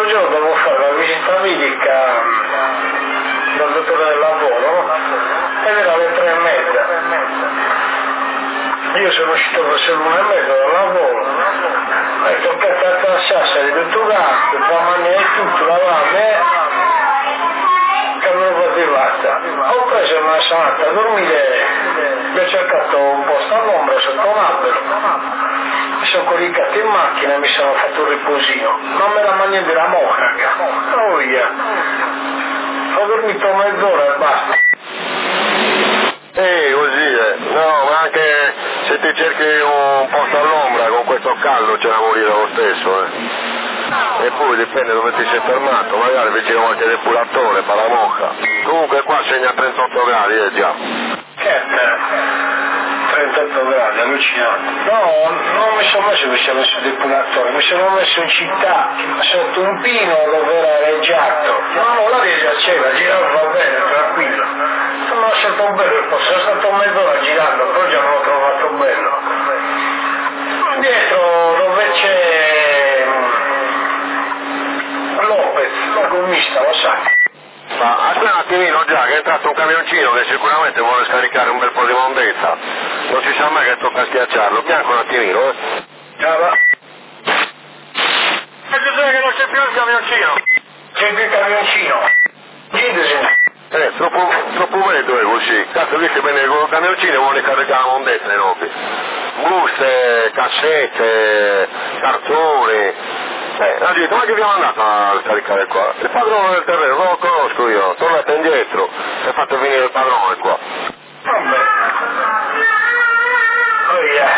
l'altro giorno devo fare la visita medica dal dottore del lavoro ed era alle 3:30. Io sono uscito verso l'1:30 dal lavoro, è toccata a Sassari, tutto gatto, la mangiare tutto, lavare, che avevo arrivata. Ho preso una salata a dormire, mi ho cercato un posto all'ombra sotto un albero, mi sono coricato in macchina e mi sono fatto un riposino, non me la mangio della mocaca, oh via, ho dormito mezz'ora e basta. Così è. No, ma anche se ti cerchi un posto all'ombra con questo caldo c'è da morire lo stesso, E poi dipende dove ti sei fermato, magari vicino a qualche depuratore, palamocca. Comunque qua segna 38 gradi, già. Che 38 gradi, allucinante. No, non mi sono messo vicino al depuratore, mi sono messo in città, sotto un pino dove era reggiato. No, la via giaceva, girava bene, tranquillo. Non ho stato bello il posto, sono stato mezz'ora girando, però già non l'ho trovato bello. Dietro dove c'è Lopez, il gommista, lo sa. Ma aspetta un attimino già, che è entrato un camioncino che sicuramente vuole scaricare un bel po' di mondezza. Non si sa mai che tocca schiacciarlo. Bianco un attimino, Ciao. Che non c'è più il camioncino. C'è più il camioncino. Chiedesi. Troppo vedo così. Cazzo, dice bene con il camioncino vuole caricare la mondezza, no? Buste, cassette, cartoni. Ha detto, ma che abbiamo andato a caricare qua? Il padrone del terreno, non lo conosco io, tornate indietro e fate venire il padrone qua. Vabbè. Oh yeah.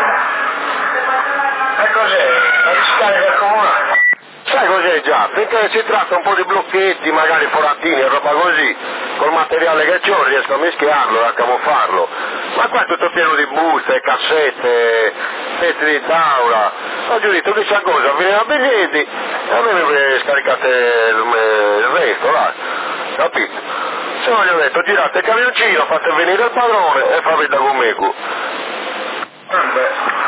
E cos'è? La discarica comunale? Sai cos'è già? Finché si tratta un po' di blocchetti, magari forattini e roba così, col materiale che c'ho riesco a mischiarlo, a camuffarlo. Ma qua è tutto pieno di buste, cassette, pezzi di tavola. Ho giudito chissà cosa, venire a biglietti e a me mi scaricate il resto, là. Capito? Se no gli ho detto girate il camioncino, fate venire il padrone e fammi da con me qui. Vabbè.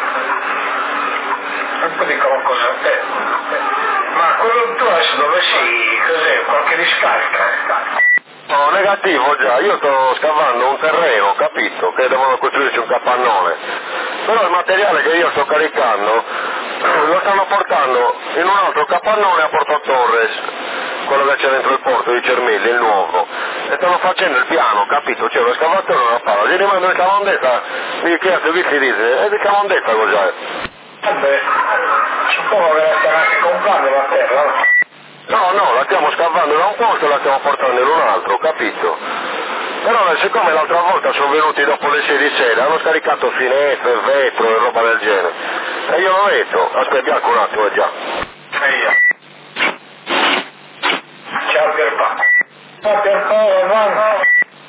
E poi dicono cosa a te. Ma quello tu adesso dove sei? Cos'è? Qualche discarica? No, negativo già, io sto scavando un terreno, capito, che devono costruirci un capannone. Però il materiale che io sto caricando lo stanno portando in un altro capannone a Porto Torres, quello che c'è dentro il porto di Cermelli, il nuovo. E stanno facendo il piano, capito? C'è lo scavatore e una palla, gli rimando il camondetta, mi chiedo che si dice, e di camondetta cos'è? Vabbè, suppongo che la stiamo anche comprando la terra, no? No, la stiamo scavando da un posto e la stiamo portando in un altro, capito? Però siccome l'altra volta sono venuti dopo le 6 di sera, hanno scaricato finestre, vetro e roba del genere. E io l'ho detto, aspettiamo un attimo già. Ciao Pierpaolo. Ciao Pierpaolo, avanti.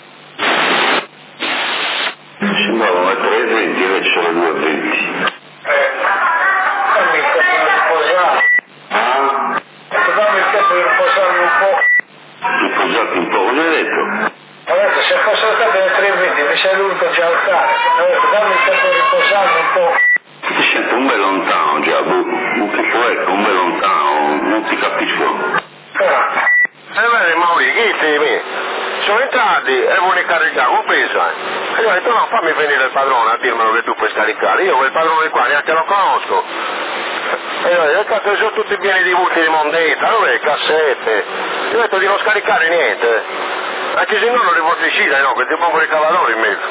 Sembrava mettere i 20, invece sono 2,20. Dammi il tempo di riposare. Dammi il tempo di riposarmi un po'. Riposati un po', cosa hai detto? Ho detto, se fossero state le 3:20 mi sei dovuto già alzare. Ho detto, dammi il tempo di riposarmi un po'. Ti sento un bel lontano già, che può un bel lontano, non ti capisco. Vedi Mauri, chi sei me? Sono entrati e vuole caricare, non pensa? E io ho detto no, fammi venire il padrone a dirmelo che tu puoi scaricare, io quel padrone qua neanche lo conosco. E io ho detto, cazzo sono tutti pieni di buchi di mondezza, dove cassette? Io ho detto di non scaricare niente, anche se no non li posso uscire, no, questi buon ricavatori in mezzo.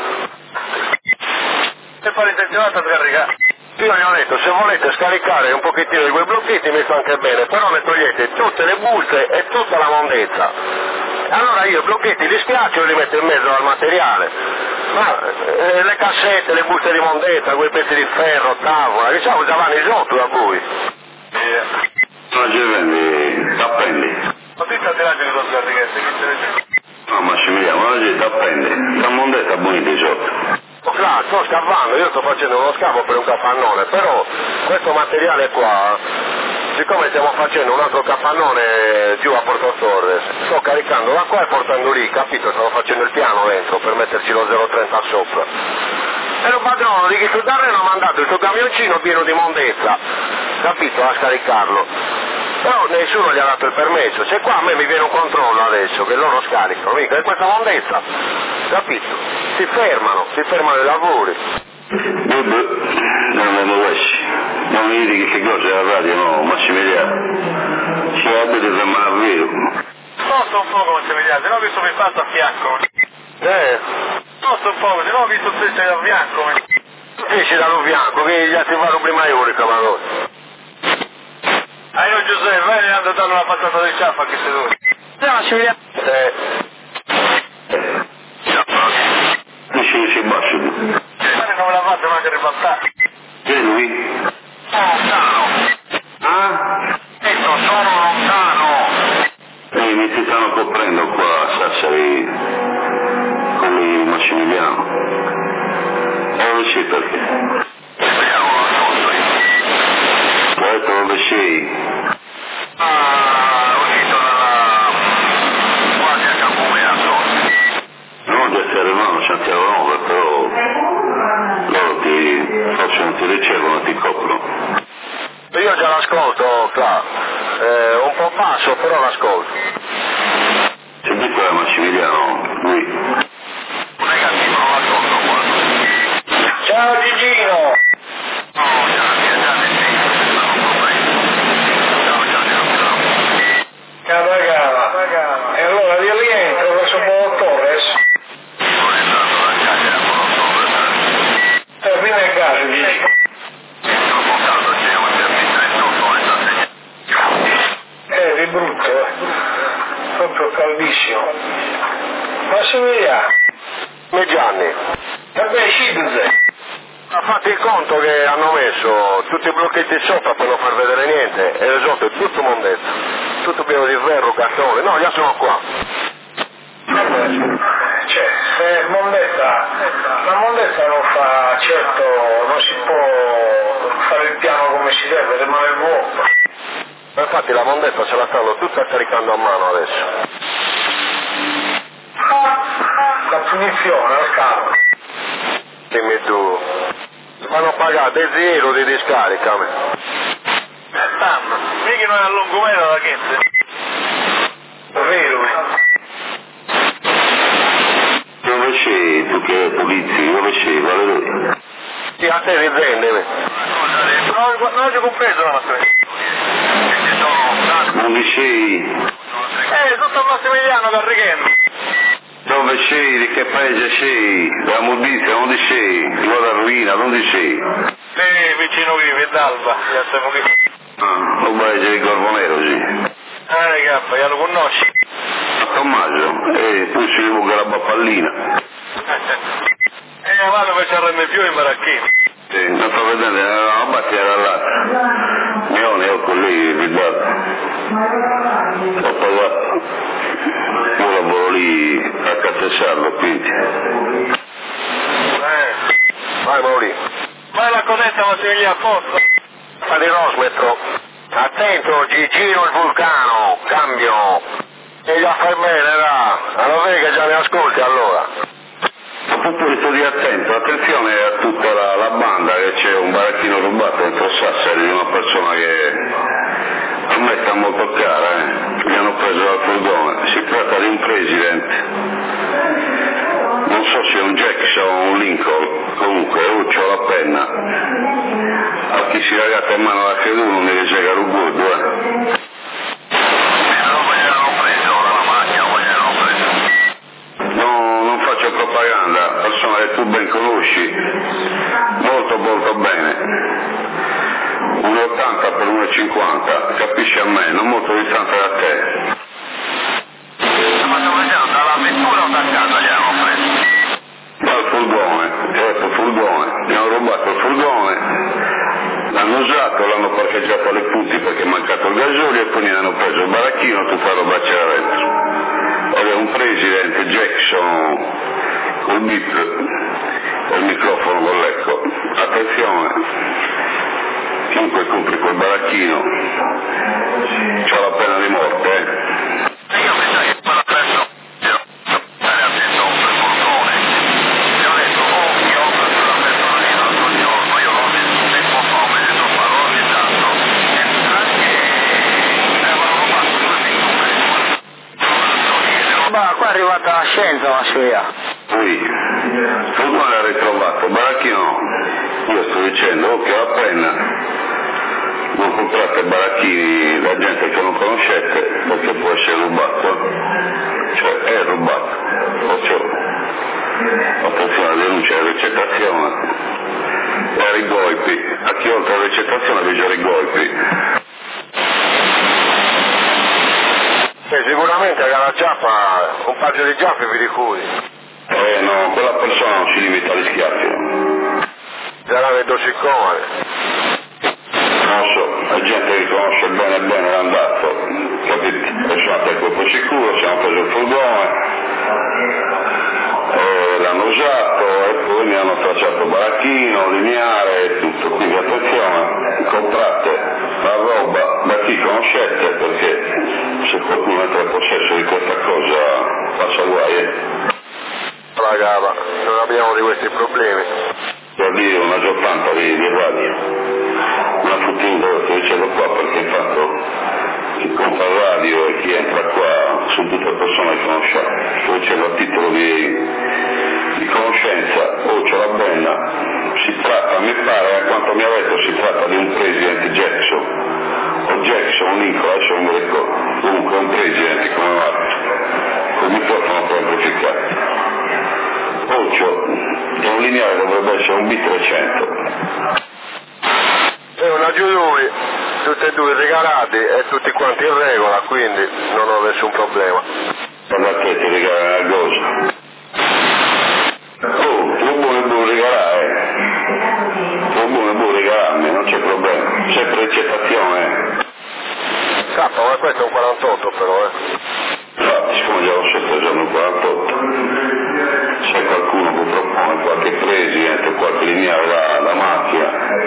Se fare intenzionato a scaricare. Io gli ho detto, se volete scaricare un pochettino di quei blocchetti mi fa anche bene, però ne togliete tutte le buste e tutta la mondezza. Allora io i blocchetti li schiaccio e li metto in mezzo al materiale. Ma le cassette, le buste di mondezza, quei pezzi di ferro, tavola, diciamo già vanno sotto da voi. Non ci vendi, t'appendi. Ma tu stai tirando le tue pratiche? No, Massimiliano, oggi t'appendi. La mondezza bonita sotto. Claro, sto scavando, io sto facendo uno scavo per un capannone, però questo materiale qua, siccome stiamo facendo un altro capannone giù a Porto Torres, sto caricando da qua e portando lì, capito? Stavo facendo il piano dentro per metterci lo 0,30 sopra. E il padrone di questo terreno mi ha mandato il suo camioncino pieno di mondezza, capito? A scaricarlo. Però nessuno gli ha dato il permesso. Se qua a me mi viene un controllo adesso che loro scaricano, mica, è questa mondezza, capito? Si fermano i lavori. Non mi dici che cosa è la radio, no, Massimiliano. Si va di fermare a vero. Sposta un po' Massimiliano, se no ho visto che passa a fianco. Sposta un po', se no ho visto che sei a fianco. Esci dallo fianco, che gli altri vanno prima io, cavallone. Io Giuseppe, vai andando a dare una patata di ciappa che sei tu. Massimiliano. Dici che si bacio. Non me la fate manca ribaltare. Che è lui? Sono lontano. Ah? Sono lontano. Mi si stanno coprendo qua a Sassari con il Massimiliano. Dove sei perché? Dove sei? Uscito quasi a Campomeazzo. No, di essere no, Santiago 9, però loro forse non ti ricevono, ti coprono. Io già l'ascolto, Cla. Un po' basso, però l'ascolto. Se dico è Massimiliano, lui. Negativo, non l'ascolto qua. Ciao Gigino. Cava. E allora io rientro verso Buon Torres. Fino a casa, Gigino. Di brutto, proprio caldissimo. Massimiliano. Gianni. Vabbè, Scidze. Ha fatto il conto che hanno messo tutti i blocchetti sopra per non far vedere niente e sotto è tutto mondezzo, tutto pieno di ferro, cartone, no, già sono qua. Cioè, se la mondezza non fa, certo, non si può fare il piano come si deve, rimane vuoto. Infatti la mondezza se la stanno tutta caricando a mano adesso. La punizione al capo. Dimmi tu, vanno pagate zero di discarica. Mica non è a lungomeno da gente. Vero. Dove sei? Tu che polizia? Dove sei? Vale lui? Sì, a te riprendemi. Non ci ho compreso la mattina. Dove sei? Sotto a Massimiliano da Righendo. Dove sei? Di che paese sei? Da Mudizia, dove sei? Di Vada Ruina, dove sei? Sì, vicino qui, d'Alba, ya siamo qui. Ah, un paese di Corvo Nero, sì. Ragazzi, ya lo conosci. A Tommaso, tu si rivolge la bappallina. Vado per cerrarmi più in baracchino. Sì, non sto vedendo, la battiera dall'altra. Ne ho con lei, ribalto. Ho pagato. Io lavoro lì a Cattesarlo, quindi. Vai Mauri. Vai la cosetta Massimiliano a posto. Fa di Rosmetro. Attento, Gigino il vulcano, cambio. E già fai bene, là. Allora vedi che già mi ascolti allora. A proposito di attento, attenzione a tutta la banda che c'è un baracchino rubato dentro Sassari di una persona che a me sta molto cara, mi hanno preso dal furgone. Si tratta di un presidente. Non so se è un Jackson o un Lincoln, comunque c'ho la penna. A chi si ragazza in mano la creduto non deve segare un guardo, non faccio propaganda, persona che tu ben conosci, molto bene. 1,80 per 1,50, capisci a me, non molto distante da te. Ma sto facendo dalla vettura o da casa gli hanno preso? Dal furgone, furgone, mi hanno rubato il furgone, l'hanno usato, l'hanno parcheggiato alle punti perché è mancato il gasolio e poi ne hanno preso il baracchino, tutta la roba c'era dentro. Ed è un presidente Jackson col bip e il microfono con l'ecco. Attenzione, chiunque compri quel baracchino c'ha la pena di morte, Io mi sa che parla presto. Stare attento per furgone. Ti ho detto, io sulla persona lì l'altro giorno, io l'ho visto tempo fa, ho messo parole tanto. E anche fatta la scienza la scia. Qui, Fulgone l'ha ritrovato, Baracchino, io sto dicendo, che la penna, non comprate baracchini da gente che non conoscete perché può essere rubato, cioè è rubato, perciò attenzione alla denuncia e ricettazione e ai golpi, a chi oltre la ricettazione avvisare i golpi. Sicuramente che la giappa, un paio di giaffe vi di cui. No, quella persona non si limita agli schiaffi. Sarà nel tossicone. Non so, la gente che conosce bene l'andato, capite? E sono andati a colpo sicuro, si hanno preso il furgone, l'hanno usato e poi mi hanno tracciato baracchino, lineare e tutto, quindi attenzione, comprate la roba da chi conoscete perché se qualcuno entra in possesso di questa cosa faccia guai. Ragava, non abbiamo di questi problemi. Per dire una giornata di radio, una futura che dicevo qua perché intanto chi compra il radio e chi entra qua sono tutte persone che conosciamo, sto dicendo a titolo di conoscenza, c'è la penna, si tratta, mi pare, a quanto mi ha detto, si tratta di un presidente Jackson, o Jackson, Lincoln, adesso non mi ricordo, comunque un presidente come l'altro, con il microfono per amplificare. Occhio, è un lineare, dovrebbe essere un bit 300. E una giù lui, tutti e due regalati e tutti quanti in regola, quindi non ho nessun problema. Per l'atleta regalare una cosa. Tu buono regalare. Tu buono regalarmi, non c'è problema. Sempre ricettazione. Ma questo è un 48 però, Infatti, siccome già lo so preso un 48, se qualcuno purtroppo ha qualche presidente, qualche lineare la macchina,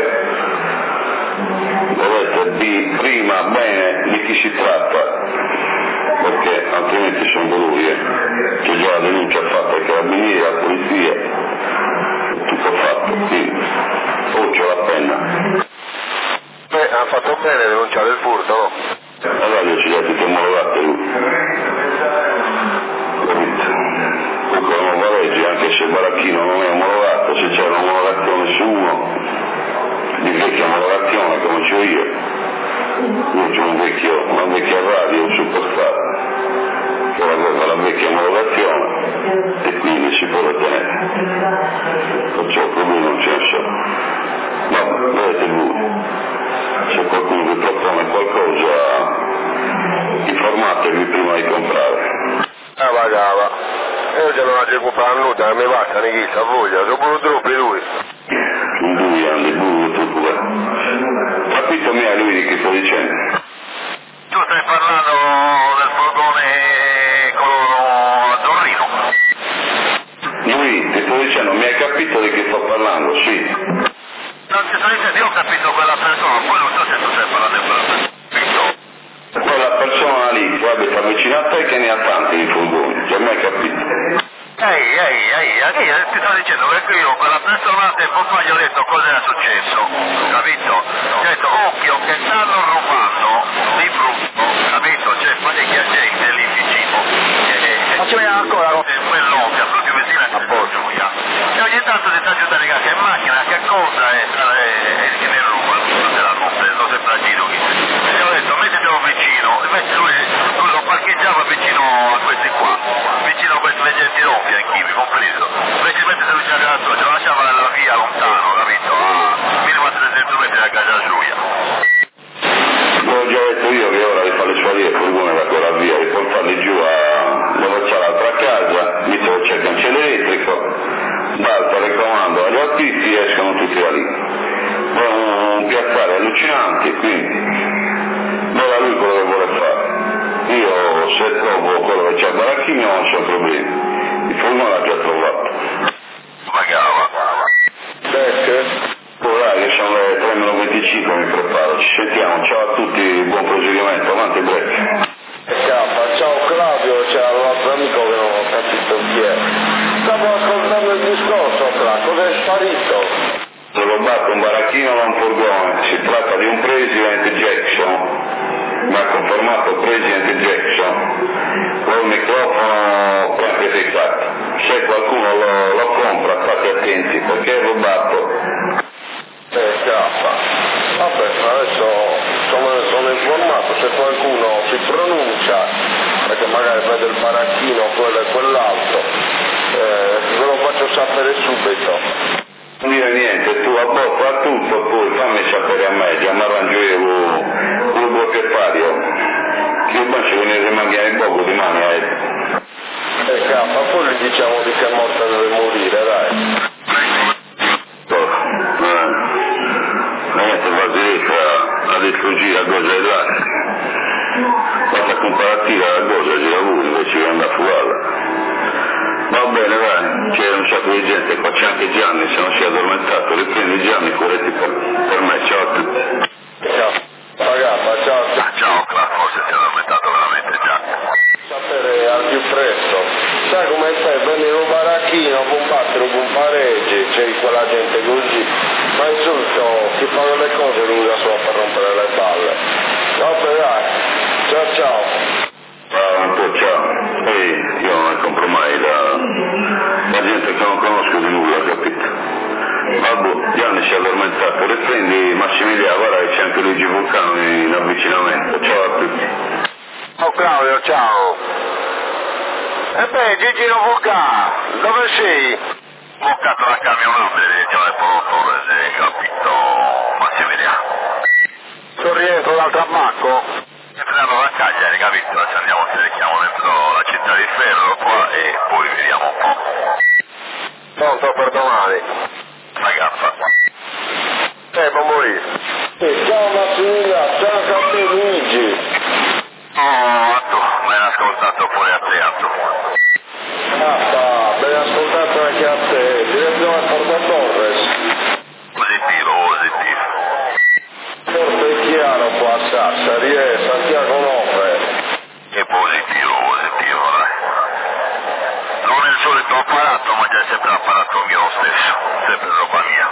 dovete dire prima bene di chi si tratta, perché altrimenti sono dolori. C'è già la denuncia fatta ai carabinieri, alla polizia, tutto fatto, quindi c'ho la penna. ha fatto bene a denunciare il furto, no? La radio ci ha tutte omologate lui. Comunque la nuova legge, anche se il baracchino non è omologato, se c'è un'omologazione su uno, di vecchia omologazione come c'ho io c'ho una vecchia radio, un superstar, che aveva la vecchia omologazione e quindi si può ottenere. Perciò problemi non ce ne sono. No, vedete voi, se qualcuno vi propone qualcosa, informatevi prima di comprare. Vagava. Io se non la comprare nulla, mi basta, ne chissà voglia, sono pure troppi lui. In 2 anni, troppo bene. Capito me a lui di che sto dicendo? Tu stai parlando del furgone coloro azzurrino? Lui, ti sto dicendo, mi hai capito di che sto parlando? Sì. Non ti sto dicendo, io ho capito quella persona, poi non so se tu stai parlando di quella persona. Quella persona lì che abita vicino a te che ne ha tanti di furgoni, cioè mi hai capito? Ti sto dicendo che io quella persona tempo fa gli ho detto cosa era successo, capito? Gli ho detto occhio che stanno rubando di frutto, capito? C'è parecchia gente lì vicino. Facciamo ancora quell'occhio, proprio vicino a Borgia. E ogni tanto ti sta aiutando che in macchina, che cosa è che ne rubano, non se la comprendo, sempre a giro. E ho detto mettetelo vicino, invece lui lo parcheggiava vicino a questi qua, vicino a questi leggenti roffi, anche vi compreso. Invece mettetelo vicino a casa sua, ce lo lasciava la via lontano, capito? Minimo a 300 metri da casa sua. L'ho già detto io che ora di fare le sue vie, il furgone da quella via, di portarli giù dove c'è l'altra casa, visto che c'è il cancello elettrico, dal telecomando agli artisti escono tutti da lì. Un piazzale allucinante, quindi era lui quello che vuole fare. Io se trovo quello che c'è al baracchino non c'è problemi, il furgone l'ha già trovato. Pagava. Ora che sono le 3:25 mi preparo, ci sentiamo, ciao a tutti, buon proseguimento, avanti break. Ciao Claudio, c'è l'altro amico che non ho capito chi è. Stavo ascoltando il discorso, cosa è sparito? Ho rubato un baracchino da un furgone, si tratta di un President Jackson, mi ha confermato President Jackson, con il microfono se qualcuno lo compra state attenti perché è rubato. Vabbè, adesso sono informato, se qualcuno si pronuncia, perché magari vede il baracchino quello e quell'altro, ve lo faccio sapere subito. Non dire niente, tu abbozza tutto, poi fammi sapere a me, già mi arrangio io con il proprietario. Che io penso che ne rimanghiamo poco di mani poi gli diciamo di che morta deve morire, dai. Niente, ma si riesce a distruggere la cosa di là. Basta comparativa la cosa, gira pure, invece che andare a fugarla. Va bene, dai, c'è un sacco di gente, qua c'è anche Gianni, se non si è addormentato, riprendi Gianni, corretti per me, ciao a tutti. Ciao, ragazzi, ciao. Ciao, forse si è addormentato veramente Gianni. Sapere al più presto. Sai come stai? Prendi un baracchino, combattere con pareggi, c'è quella gente così. Ma insulto, chi fa le cose lo usa solo per rompere le balle. Vabbè, dai. Ciao. Un po' ciao. Ehi, io non compro mai la gente che non conosco di nulla, capito? Vabbè, Gianni si è addormentato, riprendi Massimiliano, guarda che c'è anche Luigi Vulcano in avvicinamento, ciao a tutti. Oh Claudio, ciao. Gigi Vulcano, dove sei? Ho bucato la camionata e dicevo al produttore, sei capito, Massimiliano. Sono rientro dal tabacco? Entriamo a Cagliari, capito? Ci andiamo, cerchiamo dentro la città di ferro qua e poi vediamo un po'. Pronto per domani. Ragazza. Può morire. Ciao Massimiliano, ciao a te Luigi. Oh, tu, mi hai ascoltato pure a te, tu. Ben ascoltato anche a te, direzione Porto Torres. Positivo. Forte e chiaro qua a Sassari, Santiago 9. È positivo, dai. Non è il solito apparato, ma già è sempre apparato mio lo stesso, sempre roba mia.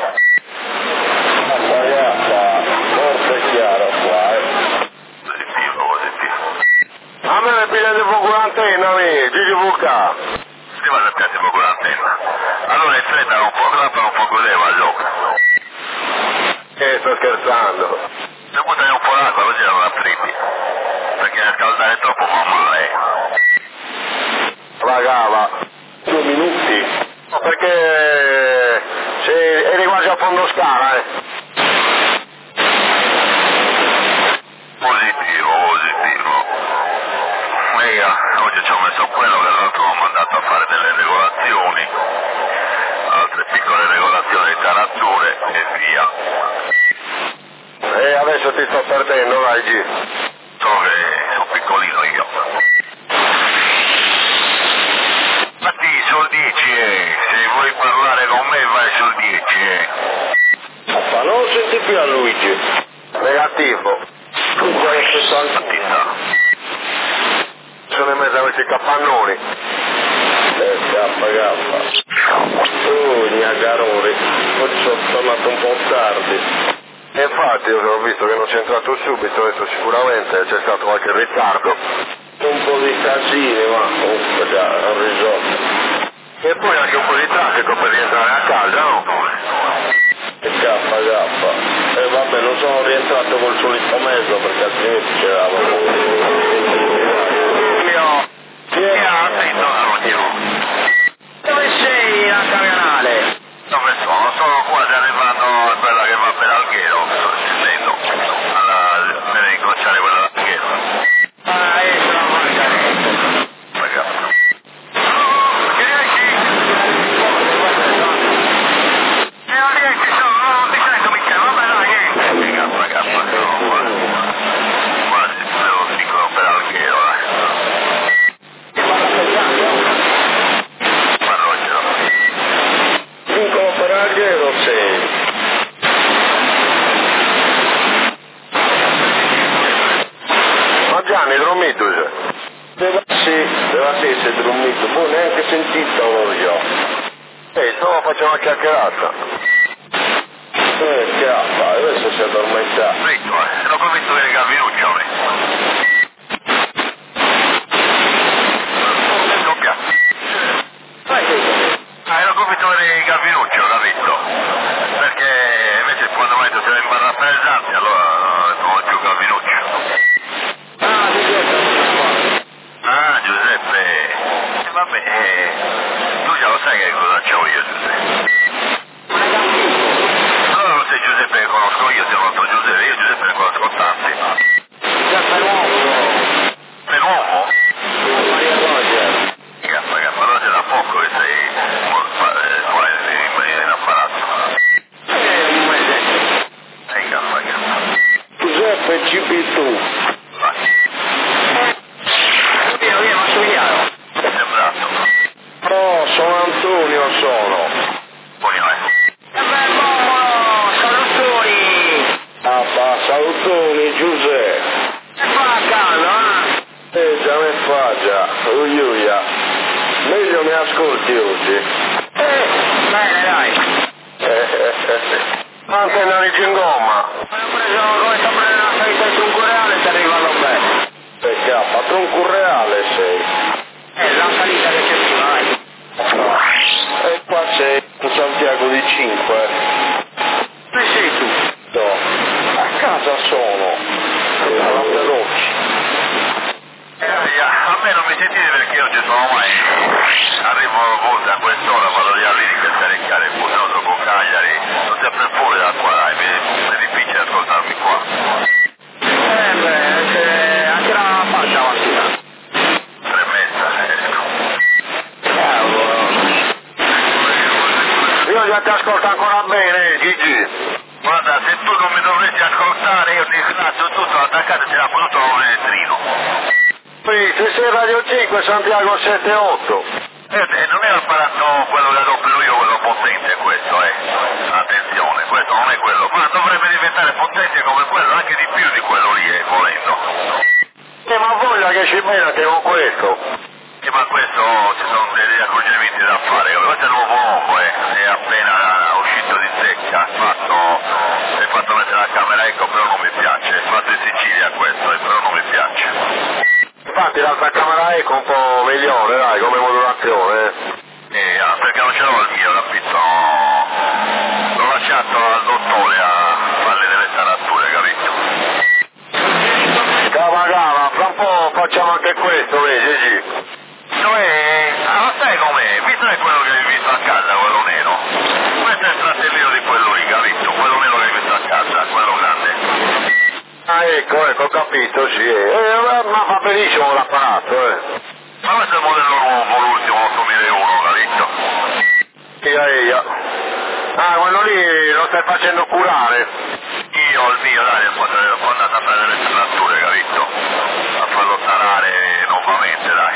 Ragazza, forte e chiaro qua, Positivo. A me ne piglia di fuoco l'antenna, Gigi Vulcano. Si va a piatti poco l'antenna. Allora in fretta un po' grappa, un po' così, va gioco. Sto scherzando. Se buttare un po' l'acqua così non attriti. Perché scaldare troppo fa male. Ragava. 2 minuti. Perché eri quasi a fondo scala, Positivo. Oggi ci ho messo quello che l'altro ho mandato a fare delle regolazioni, altre piccole regolazioni di tarature e via. E adesso ti sto perdendo, vai G. So che sono piccolino io. Infatti sul 10, se vuoi parlare con me vai sul 10. Ma non senti più a Luigi. Negativo. Tu vuoi stesso anche. Sono in mezzo a questi capannoni. Gappa. Niagaroni. Oggi sono tornato un po' tardi. E infatti io ho visto che non c'è entrato subito, adesso sicuramente c'è stato qualche ritardo. Un po' di casini, ma comunque già ho risolto. E poi anche un po' di traffico per rientrare a casa, no? E gappa. E vabbè, non sono rientrato col solito mezzo perché altrimenti c'eravamo. Dove sei a Caganale? Dove sono? Sono quasi arrivato a quella che va per Alghero, sto scendendo, per incrociare quella d'Alghero. Sono Margaretta. Ragazzi. Non mi sento Michele, vabbè dai, niente. Ragazzi, sono quasi devo piccolo per Alghero, Piccolo per Alghero sei. Ma Gianni, dormito c'è? Deve essere dormito, poi neanche sentito io. Stavo facendo una chiacchierata. Chiappa, adesso si è addormentato. Fritto, l'ho promesso che le minuccio, Doppia. Già mi fa già, uiuia. Meglio mi ascolti oggi. Bene, dai. Anche una legge in gomma. Ho preso come sta prendendo la salita di tronco reale, sta arrivando bene. Perché tronco reale sei. La salita che c'è prima, vai. E qua c'è Santiago di 5. Dove sei tu? No, a casa sono. Alla Perocci. A me non mi sentite perché io non ci sono mai. Arrivo forse a quest'ora, vado via lì che scaricare il buono con Cagliari. Sono sempre fuori da qua, dai, mi è difficile ascoltarmi qua. Anche la faccia la mattina. 3:30 esco. Io già ti ascolto ancora bene, Gigi. Guarda, se tu non mi dovresti ascoltare, io ti ringrazio tutto, attaccate c'era tutto un venetrino. Qui, se sei Radio 5, Santiago 78. Non è l'apparato quello che adopero io, quello potente questo, attenzione, questo non è quello, ma dovrebbe diventare potente come quello, anche di più di quello lì, volendo. Ma voglia che ci menate con questo. Ma questo ci sono degli accorgimenti da fare, questo è il nuovo uomo, è appena uscito di secca, è fatto mettere la camera eco, però non mi piace, è fatto in Sicilia questo, però non mi piace. Infatti l'altra camera eco un po' migliore, dai, come modulazione. Perché non ce l'ho il mio, capito? L'ho lasciato al dottore a farle delle tarature, capito? Cava, fra un po' facciamo anche questo, vedi, sì. Ma sai com'è? Visto che è quello che hai visto a casa, quello nero. Questo è il fratellino di quello lì, capito? Quello nero che hai visto a casa, quello grande. Ah, ecco, ho capito, sì. Ma fa benissimo l'apparato, Ma questo è il modello nuovo, l'ultimo, 8001, capito? Eia. Ah, quello lì lo stai facendo curare. Io il mio, dai, ho andato a fare le tratture, capito? A farlo tarare nuovamente, dai.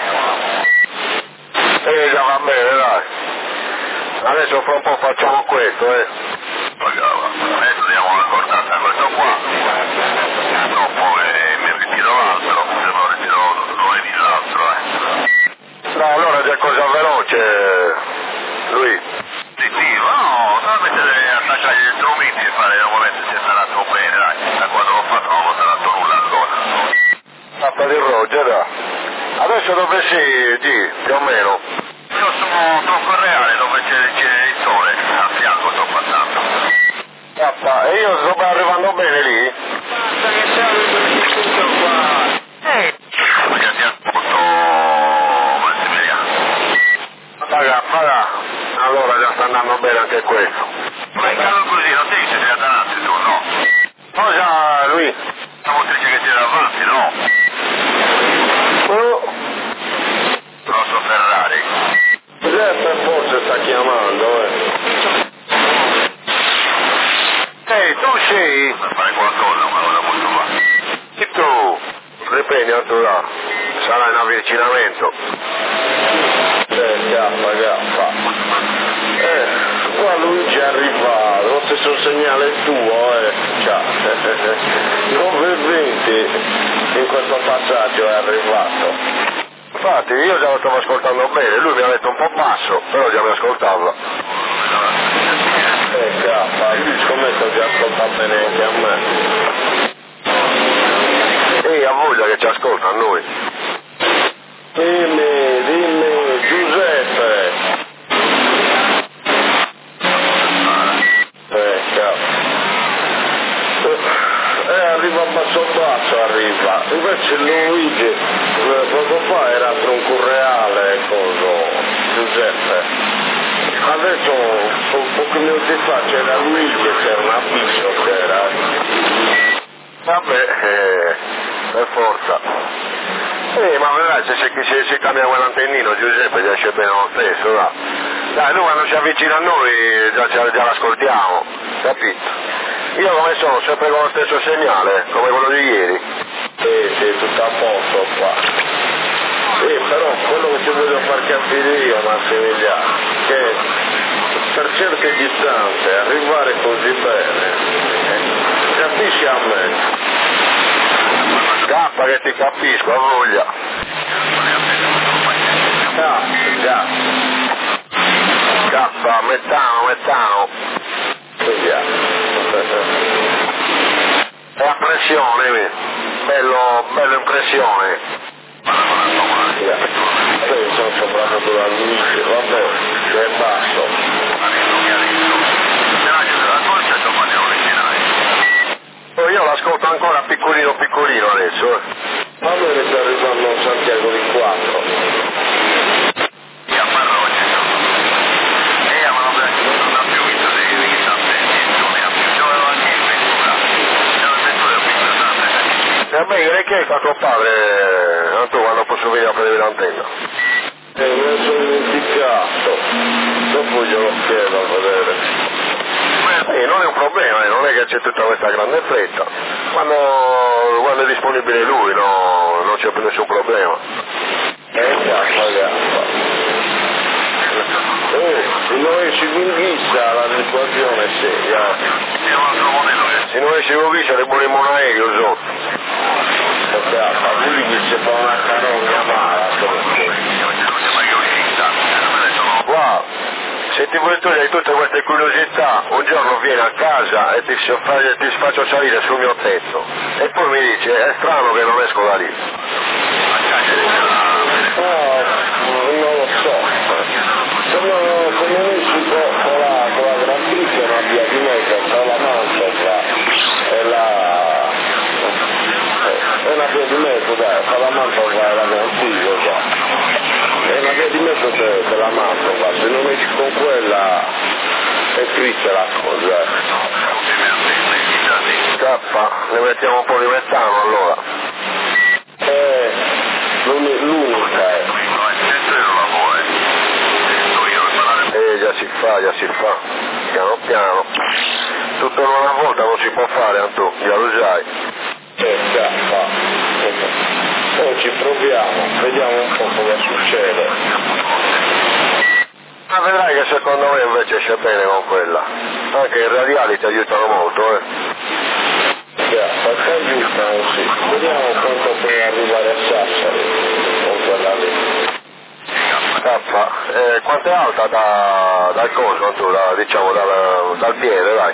Già va bene, dai. Adesso fra un po' facciamo questo, Adesso diamo una cordata a questo qua. Dopo mi ritiro l'altro, se non ritiro lunedì l'altro, No, allora già cosa veloce, lui. Sì, no, solamente attacciare gli strumenti e fare nuovamente se sarà troppo bene, dai. Da quando l'ho fatto non ho tarato nulla ancora. Per il Roger, adesso dove sei, G, più o meno? Io sono tronco reale dove c'è il generatore, a fianco sto passando. E io sto arrivando bene lì? Basta che sei tutto qua. Perché ti ascolto, Massimiliano. Paga. Allora già sta andando bene anche questo. Ma in caso così non ti dice sei davanti tu, no? Cosa, lui? La motrice che tira davanti, no? Grosso Ferrari. Per forza sta chiamando, tu sei? Per fare qualcosa, ma non la posso fare. E tu? Riprendi Arturo, sarà in avvicinamento. Gaffa. Qua Luigi è arrivato, lo stesso segnale tuo, Ciao. 9:20 in questo passaggio è arrivato. Infatti io già lo stavo ascoltando bene, lui mi ha detto un po' basso, però già mi ascoltava. Lui scommetto che ascolta bene anche a me. Ha voglia che ci ascolta a noi. Dimmi, Giuseppe. Arriva basso, arriva. Invece Luigi, poco fa era tronco reale, Giuseppe. Adesso, pochi minuti fa c'era Luigi che c'era un abisso che era. Vabbè, per forza. Ma vedrai, se si cambia quell'antennino, Giuseppe, ci esce bene lo stesso, va. Dai, noi quando si avvicina a noi già l'ascoltiamo, capito? Io come sono, sempre con lo stesso segnale, come quello di ieri. Sì, tutto a posto qua. Però quello che ti voglio far capire io, Massimiliano, che per certe distanze arrivare così bene, capisci a me? Scappa che ti capisco, a voglia. Scappa, metano. Vediamo. È a pressione, bello in pressione. Io sono comprato dalla luce, vabbè, che è basso. Io l'ascolto ancora piccolino adesso. Ma noi sta arrivando a Santiago di 4. E a me che è tuo padre, Antonio, quando posso venire a prendere l'antenna? Me ne sono dimenticato. Dopo glielo chiedo a vedere. Non è un problema, non è che c'è tutta questa grande fretta. Quando è disponibile lui non c'è più nessun problema. Se non esci con ghissa la situazione è seria. Se non esci con ghissa le buone monai sotto. Lui che si fa una carogna mala. Wow. Se ti vuoi togliere tutte queste curiosità, un giorno vieni a casa e ti faccio salire sul mio tetto e poi mi dici è strano che non esco da lì. Non lo so. Come noi si può con la grandissima una via di mezzo tra la Mantova è una via di mezzo tra la Mantova e la Grantiglia. È una via di mezzo della Mantova, se non esci con quella è triste la cosa. Scappa, ne mettiamo un po' di metano allora. L'unica è. Già si fa, piano. Tutto in una volta non si può fare, Antonio, già lo sai. Poi ci proviamo, vediamo un po' cosa succede. Ma vedrai che secondo me invece esce bene con quella. Anche i radiali ti aiutano molto, Ti aiutano, sì. Vediamo quanto puoi arrivare a Sassari con quella lì. Quanto è alta dal coso, diciamo dal piede, dai?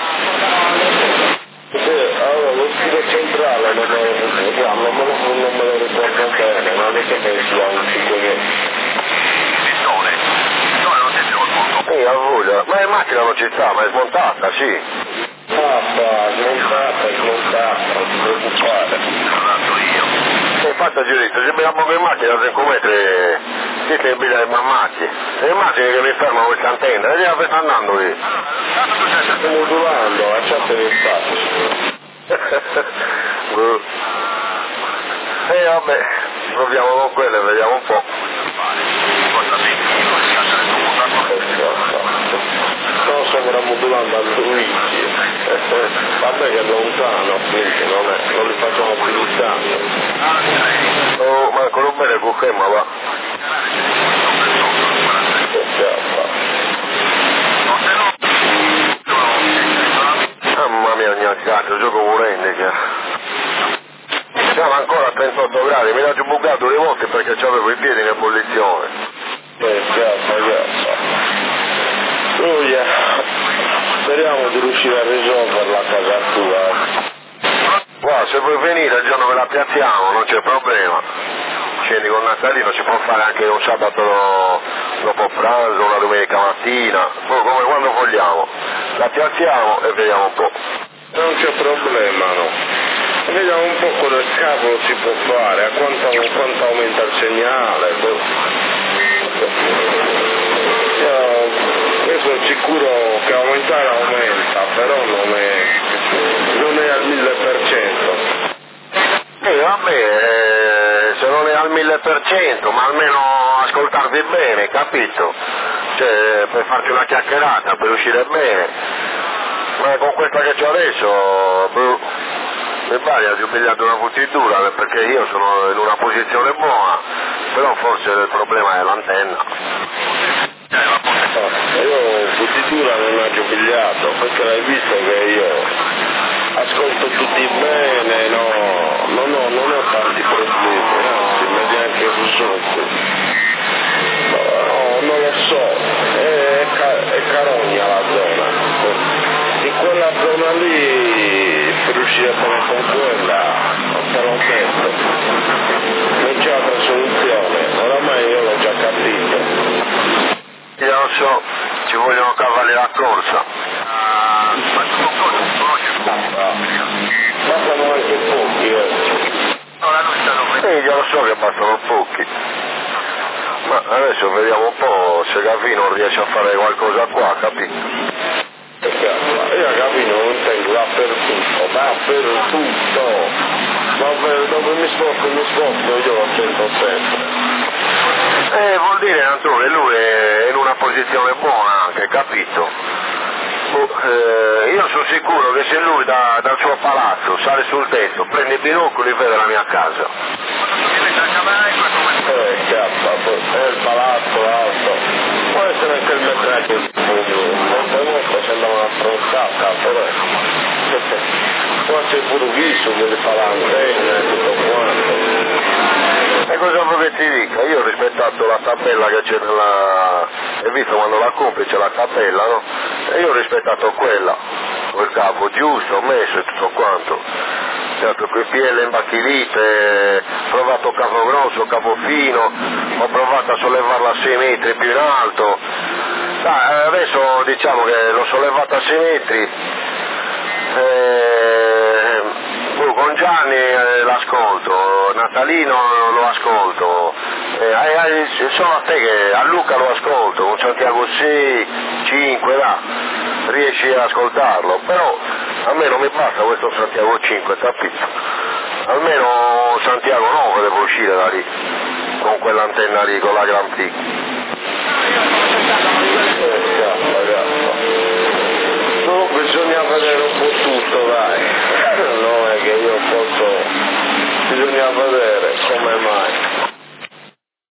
Allora, lo stile centrale non me lo ricordo bene, ma mi sembra che sia un 5 a voglia. Ma in macchina non ci sta, ma è smontata, sì. Smontata, non ti preoccupare. Infatti giudizio, se abbiamo che macchina a 5 metri, siete in bida di mammacchi. Le macchine che mi fermano questa antenna, vediamo dove sta andando lì. Sto modulando, lasciatemi in pace. Vabbè, proviamo con quelle, vediamo un po'. No, stiamo modulando a Luigi. Vabbè che è lontano, quindi non li facciamo più distante. Oh, ma ancora bene con che, ma va. Mamma mia, ogni gatto, gioco volente che... Siamo ancora a 38 gradi, mi l'ho bucato 2 volte perché c'avevo i piedi in ebollizione. Speriamo di riuscire a risolverla a casa tua. Guarda, se vuoi venire il giorno che la piazziamo, non c'è problema. Scendi con Natalino, si può fare anche un sabato dopo pranzo, una domenica mattina, come quando vogliamo. La piazziamo e vediamo un po'. Non c'è problema, no. Vediamo un po' cosa cavolo si può fare, a quanto aumenta il segnale. Io sono sicuro che aumentare aumenta, però non è al 1000%. Vabbè, se non è al 1000%, ma almeno ascoltarvi bene, capito? Cioè, per farti una chiacchierata, per uscire bene. Ma con questa che c'ho adesso, mi pare ho pigliato una puntitura perché io sono in una posizione buona, però forse il problema è l'antenna. Io puntitura non ho pigliato, perché l'hai visto che io ascolto tutti bene, non ho tanti problemi, anzi mi è neanche risolto. No, non lo so, è carogna la zona. In quella zona lì, per riuscire a fare con quella, non te lo metto. Non c'è altra soluzione, oramai io l'ho già capito. Io non so, ci vogliono cavalli a corsa. Ma tu non conosci bastano anche pochi, Sì, già lo so che bastano pochi. Ma adesso vediamo un po' se Gavino riesce a fare qualcosa qua, capito? Io Gavino non tengo dappertutto, dove mi sposto io lo sento sempre. Vuol dire Antonio che lui è in una posizione buona anche, capito? Io sono sicuro che se lui dal suo palazzo sale sul tetto, prende i binocoli e vede la mia casa. È il palazzo alto, può essere anche il metraggio di pugno, molte volte si andavano a affrontare, però può essere pure visto che fa l'antenna e tutto quanto. E cosa vuoi che ti dica? Io ho rispettato la tabella che c'è nella... Hai visto quando la compri c'è la tabella, no? E io ho rispettato quella, quel capo giusto, ho messo e tutto quanto. Certo, quei PL imbacchilite, ho provato capo grosso, capo fino, ho provato a sollevarla a 6 metri più in alto. Adesso diciamo che l'ho sollevata a 6 metri. Con Gianni l'ascolto, Natalino lo ascolto, solo a te che a Luca lo ascolto, con Santiago 6, 5, là, riesci ad ascoltarlo, però a me non mi basta questo Santiago 5, capito? Almeno Santiago 9 devo uscire da lì, con quell'antenna lì, con la Grand Prix. No, bisogna vedere un po' tutto, dai. Non è che io posso, bisogna vedere come mai.